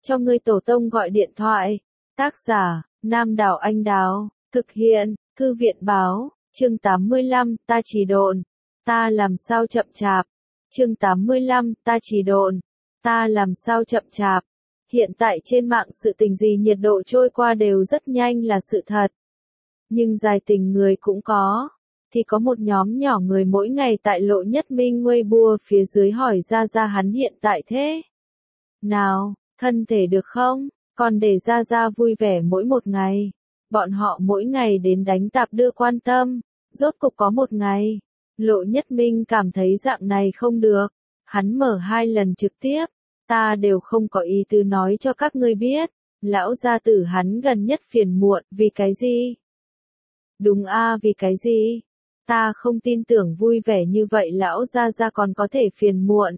cho ngươi tổ tông gọi điện thoại. Tác giả, Nam Đảo Anh Đào, thực hiện, Thư viện báo, chương 85, ta chỉ độn, ta làm sao chậm chạp. Chương 85, ta chỉ độn, ta làm sao chậm chạp. Hiện tại trên mạng sự tình gì nhiệt độ trôi qua đều rất nhanh là sự thật. Nhưng dài tình người cũng có. Thì có một nhóm nhỏ người mỗi ngày tại Lộ Nhất Minh Weibo phía dưới hỏi ra hắn hiện tại thế nào, thân thể được không, còn để ra vui vẻ mỗi một ngày. Bọn họ mỗi ngày đến đánh tạp đưa quan tâm, rốt cục có một ngày. Lộ Nhất Minh cảm thấy dạng này không được. Hắn mở 2 lần trực tiếp, ta đều không có ý tứ nói cho các ngươi biết. Lão gia tử hắn gần nhất phiền muộn, vì cái gì? Đúng a, vì cái gì? Ta không tin tưởng vui vẻ như vậy lão gia còn có thể phiền muộn.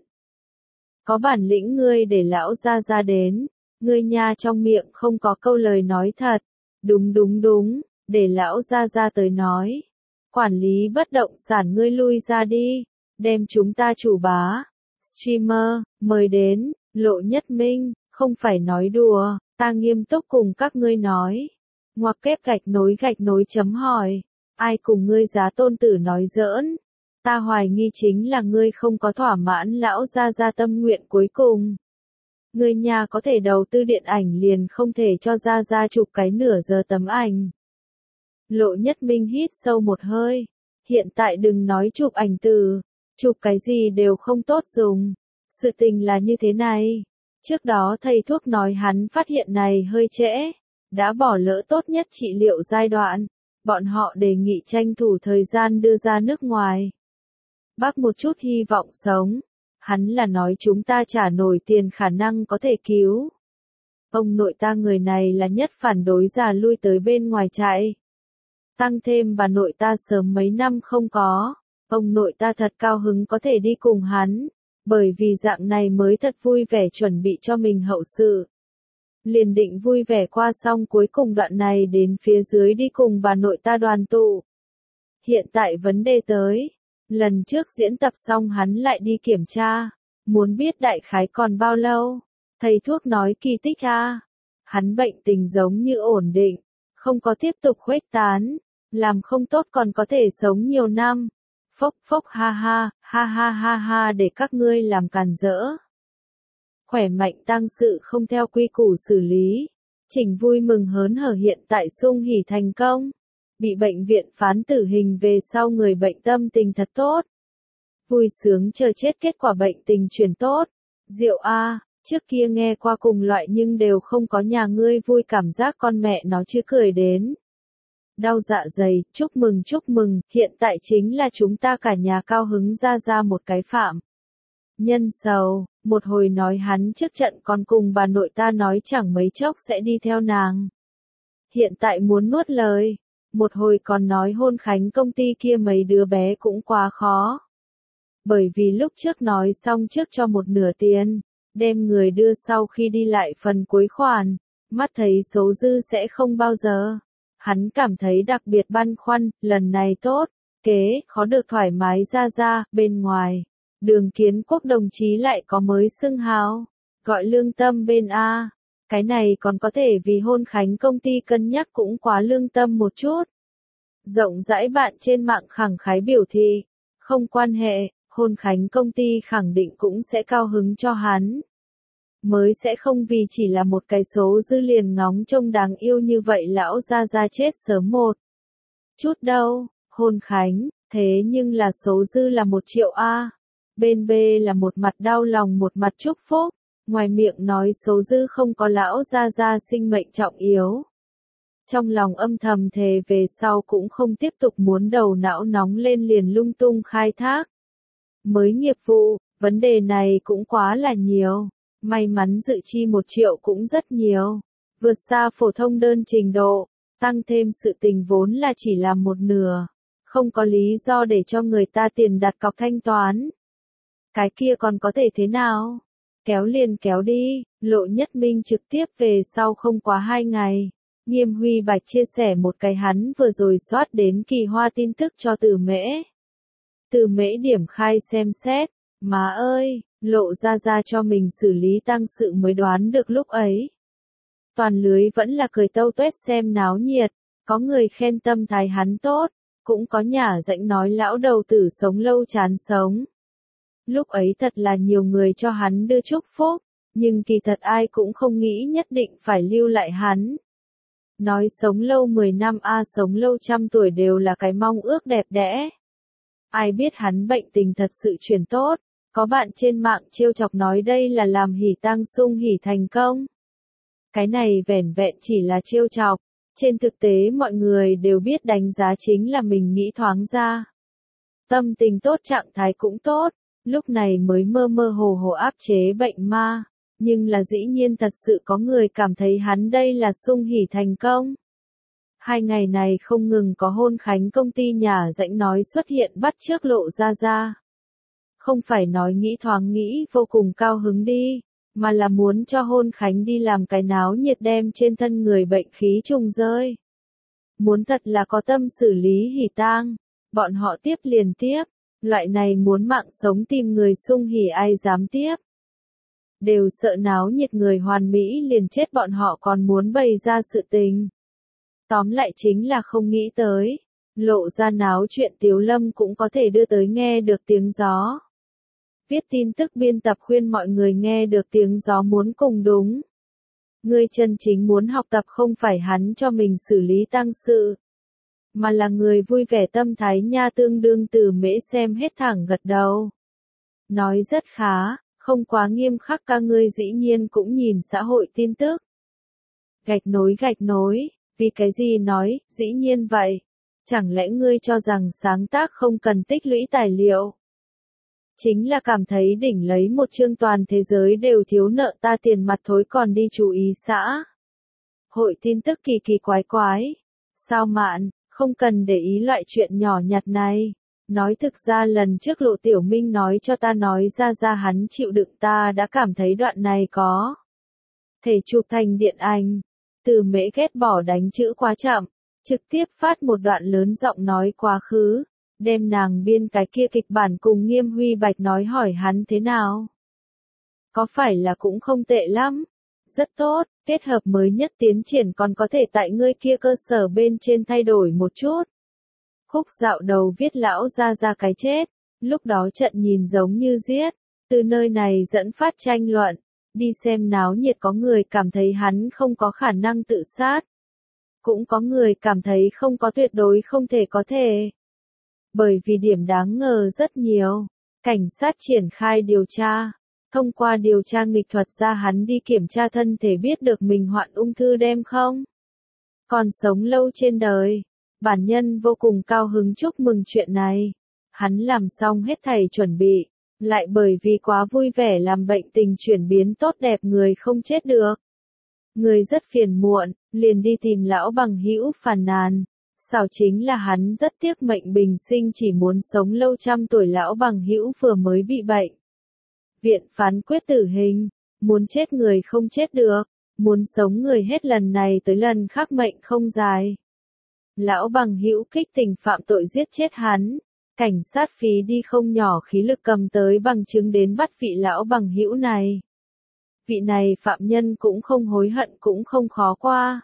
Có bản lĩnh ngươi để lão gia đến, ngươi nha trong miệng không có câu lời nói thật. Đúng, để lão gia tới nói. Quản lý bất động sản ngươi lui ra đi, đem chúng ta chủ bá, streamer, mời đến, Lộ Nhất Minh, không phải nói đùa, ta nghiêm túc cùng các ngươi nói. Ngoặc kép gạch nối chấm hỏi, ai cùng ngươi giá tôn tử nói giỡn, ta hoài nghi chính là ngươi không có thỏa mãn lão gia tâm nguyện cuối cùng. Ngươi nhà có thể đầu tư điện ảnh liền không thể cho ra chụp cái nửa giờ tấm ảnh. Lộ Nhất Minh hít sâu một hơi, hiện tại đừng nói chụp ảnh từ, chụp cái gì đều không tốt dùng. Sự tình là như thế này, trước đó thầy thuốc nói hắn phát hiện này hơi trễ, đã bỏ lỡ tốt nhất trị liệu giai đoạn, bọn họ đề nghị tranh thủ thời gian đưa ra nước ngoài. Bác một chút hy vọng sống, hắn là nói chúng ta trả nổi tiền khả năng có thể cứu. Ông nội ta người này là nhất phản đối già lui tới bên ngoài chạy. Tăng thêm bà nội ta sớm mấy năm không có, ông nội ta thật cao hứng có thể đi cùng hắn, bởi vì dạng này mới thật vui vẻ chuẩn bị cho mình hậu sự. Liền định vui vẻ qua xong cuối cùng đoạn này đến phía dưới đi cùng bà nội ta đoàn tụ. Hiện tại vấn đề tới, lần trước diễn tập xong hắn lại đi kiểm tra, muốn biết đại khái còn bao lâu. Thầy thuốc nói kỳ tích a, hắn bệnh tình giống như ổn định, không có tiếp tục khuếch tán, làm không tốt còn có thể sống nhiều năm. Phốc ha để các ngươi làm càn rỡ. Khỏe mạnh tăng sự không theo quy củ xử lý. Trình vui mừng hớn hở hiện tại sung hỉ thành công. Bị bệnh viện phán tử hình về sau người bệnh tâm tình thật tốt. Vui sướng chờ chết kết quả bệnh tình chuyển tốt. Diệu a, trước kia nghe qua cùng loại nhưng đều không có nhà ngươi vui cảm giác con mẹ nó chứ cười đến. Đau dạ dày, chúc mừng, hiện tại chính là chúng ta cả nhà cao hứng ra một cái phạm. Nhân sầu, một hồi nói hắn trước trận còn cùng bà nội ta nói chẳng mấy chốc sẽ đi theo nàng. Hiện tại muốn nuốt lời, một hồi còn nói hôn khánh công ty kia mấy đứa bé cũng quá khó. Bởi vì lúc trước nói xong trước cho một nửa tiền, đem người đưa sau khi đi lại phần cuối khoản, mắt thấy số dư sẽ không bao giờ. Hắn cảm thấy đặc biệt băn khoăn, lần này tốt, kế, khó được thoải mái ra, bên ngoài. Đường Kiến Quốc đồng chí lại có mới xưng hào, gọi lương tâm bên A. Cái này còn có thể vì hôn khánh công ty cân nhắc cũng quá lương tâm một chút. Rộng rãi bạn trên mạng khẳng khái biểu thị, không quan hệ, hôn khánh công ty khẳng định cũng sẽ cao hứng cho hắn. Mới sẽ không vì chỉ là một cái số dư liền ngóng trông đáng yêu như vậy lão ra chết sớm một chút đâu, hôn khánh, thế nhưng là số dư là 1 triệu a. Bên B là một mặt đau lòng một mặt chúc phúc, ngoài miệng nói số dư không có lão ra sinh mệnh trọng yếu. Trong lòng âm thầm thề về sau cũng không tiếp tục muốn đầu não nóng lên liền lung tung khai thác. Mới nghiệp vụ, vấn đề này cũng quá là nhiều. May mắn dự chi 1 triệu cũng rất nhiều, vượt xa phổ thông đơn trình độ, tăng thêm sự tình vốn là chỉ làm 1/2, không có lý do để cho người ta tiền đặt cọc thanh toán. Cái kia còn có thể thế nào? Kéo liền kéo đi, Lộ Nhất Minh trực tiếp về sau không quá 2 ngày. Nghiêm Huy Bạch chia sẻ một cái hắn vừa rồi soát đến Kỳ Hoa tin tức cho Từ Mễ. Từ Mễ điểm khai xem xét, má ơi, Lộ ra cho mình xử lý tang sự mới đoán được lúc ấy. Toàn lưới vẫn là cười tâu tuét xem náo nhiệt, có người khen tâm thái hắn tốt, cũng có nhả rãnh nói lão đầu tử sống lâu chán sống. Lúc ấy thật là nhiều người cho hắn đưa chúc phúc, nhưng kỳ thật ai cũng không nghĩ nhất định phải lưu lại hắn. Nói sống lâu 10 năm sống lâu trăm tuổi đều là cái mong ước đẹp đẽ. Ai biết hắn bệnh tình thật sự chuyển tốt, có bạn trên mạng trêu chọc nói đây là làm hỉ tang sung hỉ thành công. Cái này vẻn vẹn chỉ là trêu chọc, trên thực tế mọi người đều biết đánh giá chính là mình nghĩ thoáng ra. Tâm tình tốt trạng thái cũng tốt, lúc này mới mơ mơ hồ hồ áp chế bệnh ma, nhưng là dĩ nhiên thật sự có người cảm thấy hắn đây là sung hỉ thành công. 2 ngày này không ngừng có hôn khánh công ty nhả rãnh nói xuất hiện bắt chước Lộ ra. Không phải nói nghĩ thoáng nghĩ vô cùng cao hứng đi, mà là muốn cho hôn khánh đi làm cái náo nhiệt đem trên thân người bệnh khí trùng rơi. Muốn thật là có tâm xử lý hỉ tang, bọn họ tiếp liền tiếp, loại này muốn mạng sống tìm người sung hỉ ai dám tiếp. Đều sợ náo nhiệt người hoàn mỹ liền chết bọn họ còn muốn bày ra sự tình. Tóm lại chính là không nghĩ tới, Lộ ra náo chuyện Tiếu Lâm cũng có thể đưa tới nghe được tiếng gió. Viết tin tức biên tập khuyên mọi người nghe được tiếng gió muốn cùng đúng. Người chân chính muốn học tập không phải hắn cho mình xử lý tang sự, mà là người vui vẻ tâm thái nha tương đương Từ Mễ xem hết thẳng gật đầu. Nói rất khá, không quá nghiêm khắc ca ngươi dĩ nhiên cũng nhìn xã hội tin tức. Gạch nối, vì cái gì nói, dĩ nhiên vậy. Chẳng lẽ ngươi cho rằng sáng tác không cần tích lũy tài liệu? Chính là cảm thấy đỉnh lấy một chương toàn thế giới đều thiếu nợ ta tiền mặt thối còn đi chú ý xã. Hội tin tức kỳ kỳ quái. Sao mạn, không cần để ý loại chuyện nhỏ nhặt này. Nói thực ra lần trước Lộ Tiểu Minh nói cho ta nói ra hắn chịu đựng ta đã cảm thấy đoạn này có thể chụp thành điện ảnh. Từ Mễ ghét bỏ đánh chữ quá chậm, trực tiếp phát một đoạn lớn giọng nói quá khứ, đem nàng biên cái kia kịch bản cùng Nghiêm Huy Bạch nói hỏi hắn thế nào. Có phải là cũng không tệ lắm, rất tốt, kết hợp mới nhất tiến triển còn có thể tại ngươi kia cơ sở bên trên thay đổi một chút. Khúc dạo đầu viết lão ra cái chết, lúc đó trận nhìn giống như giết, từ nơi này dẫn phát tranh luận, đi xem náo nhiệt có người cảm thấy hắn không có khả năng tự sát. Cũng có người cảm thấy không có tuyệt đối không thể có thể. Bởi vì điểm đáng ngờ rất nhiều, cảnh sát triển khai điều tra, thông qua điều tra nghịch thuật ra hắn đi kiểm tra thân thể biết được mình hoạn ung thư đem không. Còn sống lâu trên đời. Bản nhân vô cùng cao hứng chúc mừng chuyện này. Hắn làm xong hết thảy chuẩn bị, lại bởi vì quá vui vẻ làm bệnh tình chuyển biến tốt đẹp người không chết được. Người rất phiền muộn, liền đi tìm lão bằng hữu phàn nàn. Xảo chính là hắn rất tiếc mệnh bình sinh chỉ muốn sống lâu trăm tuổi lão bằng hữu vừa mới bị bệnh. Viện phán quyết tử hình, muốn chết người không chết được, muốn sống người hết lần này tới lần khác mệnh không dài. Lão bằng hữu kích tình phạm tội giết chết hắn, cảnh sát phí đi không nhỏ khí lực cầm tới bằng chứng đến bắt vị lão bằng hữu này. Vị này phạm nhân cũng không hối hận cũng không khó qua.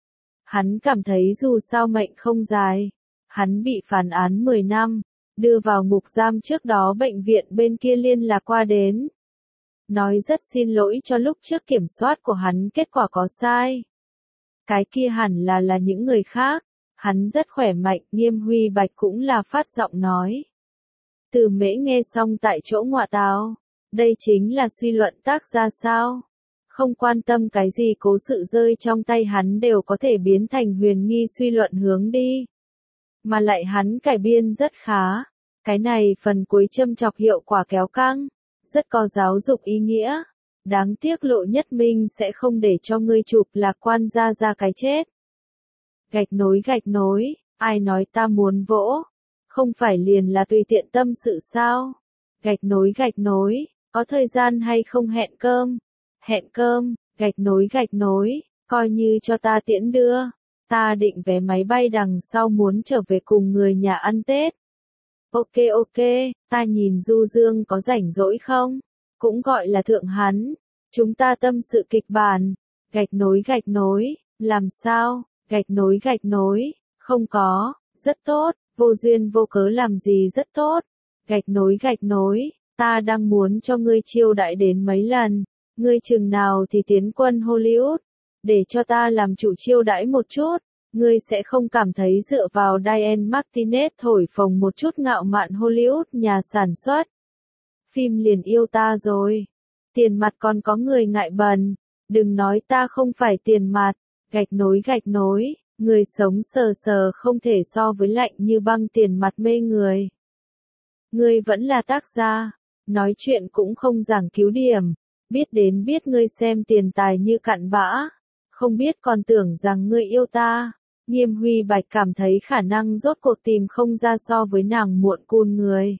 Hắn cảm thấy dù sao mệnh không dài, hắn bị phán án 10 năm, đưa vào ngục giam trước đó bệnh viện bên kia liên lạc qua đến. Nói rất xin lỗi cho lúc trước kiểm soát của hắn kết quả có sai. Cái kia hẳn là những người khác. Hắn rất khỏe mạnh, Nghiêm Huy Bạch cũng là phát giọng nói. Từ Mễ nghe xong tại chỗ ngọa táo, đây chính là suy luận tác ra sao? Không quan tâm cái gì cố sự rơi trong tay hắn đều có thể biến thành huyền nghi suy luận hướng đi. Mà lại hắn cải biên rất khá, cái này phần cuối châm chọc hiệu quả kéo căng, rất có giáo dục ý nghĩa. Đáng tiếc Lộ Nhất Minh sẽ không để cho ngươi chụp lạc quan ra cái chết. Gạch nối, ai nói ta muốn vỗ, không phải liền là tùy tiện tâm sự sao? Gạch nối, có thời gian hay không hẹn cơm, gạch nối, coi như cho ta tiễn đưa, ta định vé máy bay đằng sau muốn trở về cùng người nhà ăn Tết. Ok, ta nhìn Du Dương có rảnh rỗi không? cũng gọi là thượng hắn. Chúng ta tâm sự kịch bản, gạch nối, làm sao, gạch nối, không có, rất tốt, vô duyên vô cớ làm gì rất tốt, gạch nối, ta đang muốn cho ngươi chiêu đãi đến mấy lần, ngươi chừng nào thì tiến quân Hollywood, để cho ta làm chủ chiêu đãi một chút, ngươi sẽ không cảm thấy dựa vào Diane Martinez thổi phồng một chút ngạo mạn Hollywood nhà sản xuất. Phim liền yêu ta rồi. Tiền mặt còn có người ngại bần, đừng nói ta không phải tiền mặt, gạch nối, người sống sờ sờ không thể so với lạnh như băng tiền mặt mê người. Ngươi vẫn là tác gia, nói chuyện cũng không giảng cứu điểm, biết đến biết ngươi xem tiền tài như cặn bã, không biết còn tưởng rằng ngươi yêu ta. Nghiêm Huy Bạch cảm thấy khả năng rốt cuộc tìm không ra so với nàng muộn cun người.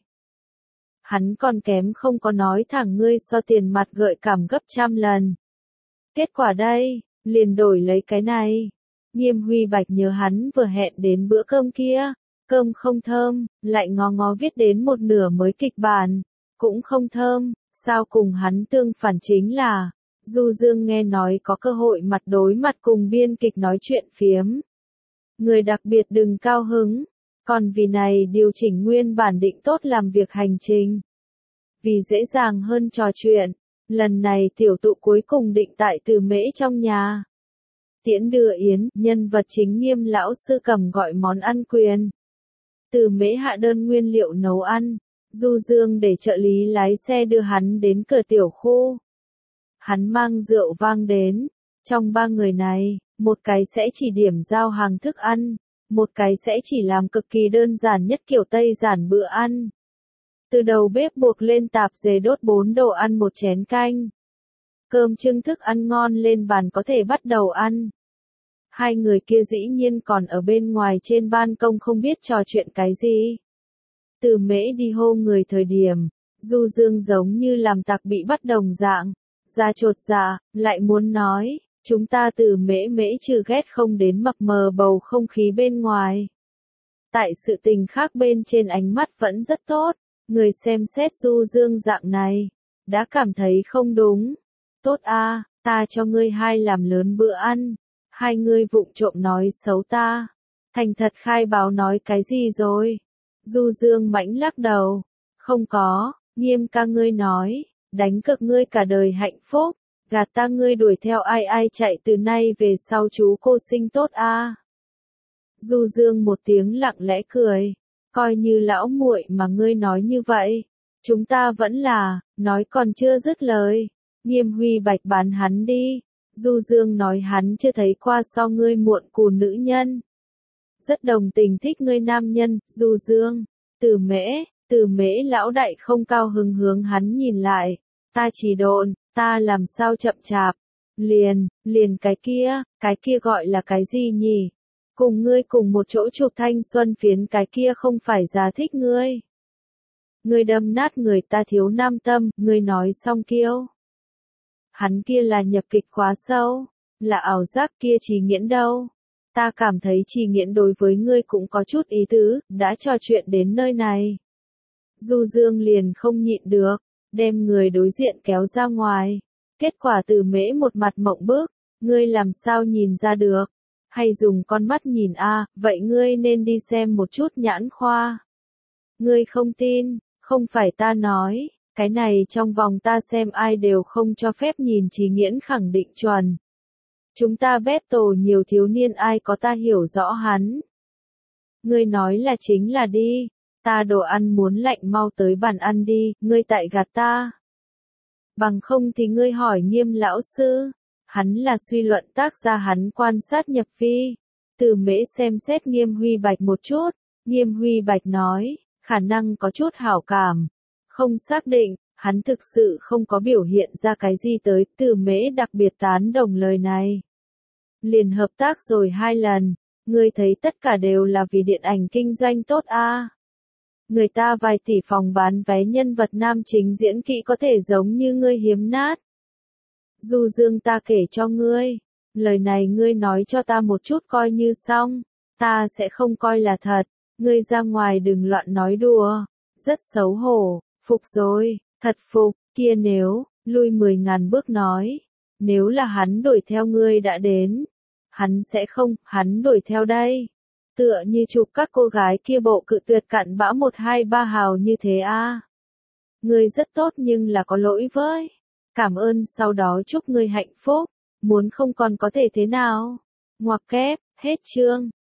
Hắn còn kém không có nói thẳng ngươi so tiền mặt gợi cảm gấp trăm lần. Kết quả đây, liền đổi lấy cái này. Nghiêm Huy Bạch nhớ hắn vừa hẹn đến bữa cơm kia, cơm không thơm, lại ngó viết đến một nửa mới kịch bản, cũng không thơm, sao cùng hắn tương phản chính là, Du Dương nghe nói có cơ hội mặt đối mặt cùng biên kịch nói chuyện phiếm. Người đặc biệt đừng cao hứng, còn vì này điều chỉnh nguyên bản định tốt làm việc hành trình. Vì dễ dàng hơn trò chuyện, lần này tiểu tụ cuối cùng định tại Từ Mễ trong nhà. Tiễn đưa yến, nhân vật chính Nghiêm lão sư cầm gọi món ăn quyền. Từ Mễ hạ đơn nguyên liệu nấu ăn, Du Dương để trợ lý lái xe đưa hắn đến cửa tiểu khu. Hắn mang rượu vang đến, trong ba người này, một cái sẽ chỉ điểm giao hàng thức ăn, một cái sẽ chỉ làm cực kỳ đơn giản nhất kiểu Tây giản bữa ăn. Từ đầu bếp buộc lên tạp dề đốt 4 đồ ăn một chén canh. Cơm trưng thức ăn ngon lên bàn có thể bắt đầu ăn. Hai người kia dĩ nhiên còn ở bên ngoài trên ban công không biết trò chuyện cái gì. Từ Mễ đi hô người thời điểm, Du Dương giống như làm tặc bị bắt đồng dạng, ra chột dạ, lại muốn nói, chúng ta Từ Mễ trừ ghét không đến mập mờ bầu không khí bên ngoài. Tại sự tình khác bên trên ánh mắt vẫn rất tốt, người xem xét Du Dương dạng này, đã cảm thấy không đúng. Tốt a, ta cho ngươi hai làm lớn bữa ăn, hai ngươi vụng trộm nói xấu ta. Thành thật khai báo nói cái gì rồi? Du Dương mãnh lắc đầu. Không có, Nghiêm ca ngươi nói, đánh cược ngươi cả đời hạnh phúc, gạt ta ngươi đuổi theo ai chạy từ nay về sau chú cô sinh tốt a. Du Dương một tiếng lặng lẽ cười, coi như lão muội mà ngươi nói như vậy, chúng ta vẫn là, nói còn chưa dứt lời. Nghiêm Huy Bạch bán hắn đi. Du Dương nói hắn chưa thấy qua so ngươi muộn cùn nữ nhân. Rất đồng tình thích ngươi nam nhân, Du Dương. Từ Mễ lão đại không cao hứng hướng hắn nhìn lại. Ta chỉ độn, ta làm sao chậm chạp. Liền cái kia gọi là cái gì nhỉ? Cùng ngươi cùng một chỗ chụp thanh xuân phiến cái kia không phải giá thích ngươi. Ngươi đâm nát người ta thiếu nam tâm, ngươi nói xong kiêu. Hắn kia là nhập kịch quá sâu, là ảo giác kia Trì Nghiễn đâu. Ta cảm thấy Trì Nghiễn đối với ngươi cũng có chút ý tứ, đã trò chuyện đến nơi này. Du Dương liền không nhịn được, đem người đối diện kéo ra ngoài. Kết quả Từ Mễ một mặt mộng bức, ngươi làm sao nhìn ra được? Hay dùng con mắt nhìn a, vậy ngươi nên đi xem một chút nhãn khoa. Ngươi không tin, không phải ta nói. Cái này trong vòng ta xem ai đều không cho phép nhìn Trì Nghiễn khẳng định chuẩn. Chúng ta battle nhiều thiếu niên ai có ta hiểu rõ hắn. Ngươi nói là chính là đi, ta đồ ăn muốn lạnh mau tới bàn ăn đi, ngươi tại gạt ta. Bằng không thì ngươi hỏi Nghiêm lão sư, hắn là suy luận tác gia hắn quan sát nhập vi. Từ Mễ xem xét Nghiêm Huy Bạch một chút, Nghiêm Huy Bạch nói, khả năng có chút hảo cảm. Không xác định, hắn thực sự không có biểu hiện ra cái gì tới, Từ Mễ đặc biệt tán đồng lời này. Liền hợp tác rồi 2 lần, ngươi thấy tất cả đều là vì điện ảnh kinh doanh tốt a. Người ta vài tỷ phòng bán vé nhân vật nam chính diễn kỹ có thể giống như ngươi hiếm nát. Du Dương ta kể cho ngươi, lời này ngươi nói cho ta một chút coi như xong, ta sẽ không coi là thật, ngươi ra ngoài đừng loạn nói đùa, rất xấu hổ. Phục rồi, thật phục, Kia nếu, lui 10.000 bước nói, nếu là hắn đuổi theo ngươi đã đến, hắn sẽ không, hắn đuổi theo đây. Tựa như chụp các cô gái kia bộ cự tuyệt cặn bã 123 hào như thế a. Ngươi rất tốt nhưng là có lỗi với. Cảm ơn sau đó chúc ngươi hạnh phúc, muốn không còn có thể thế nào. Ngoặc kép, hết chương.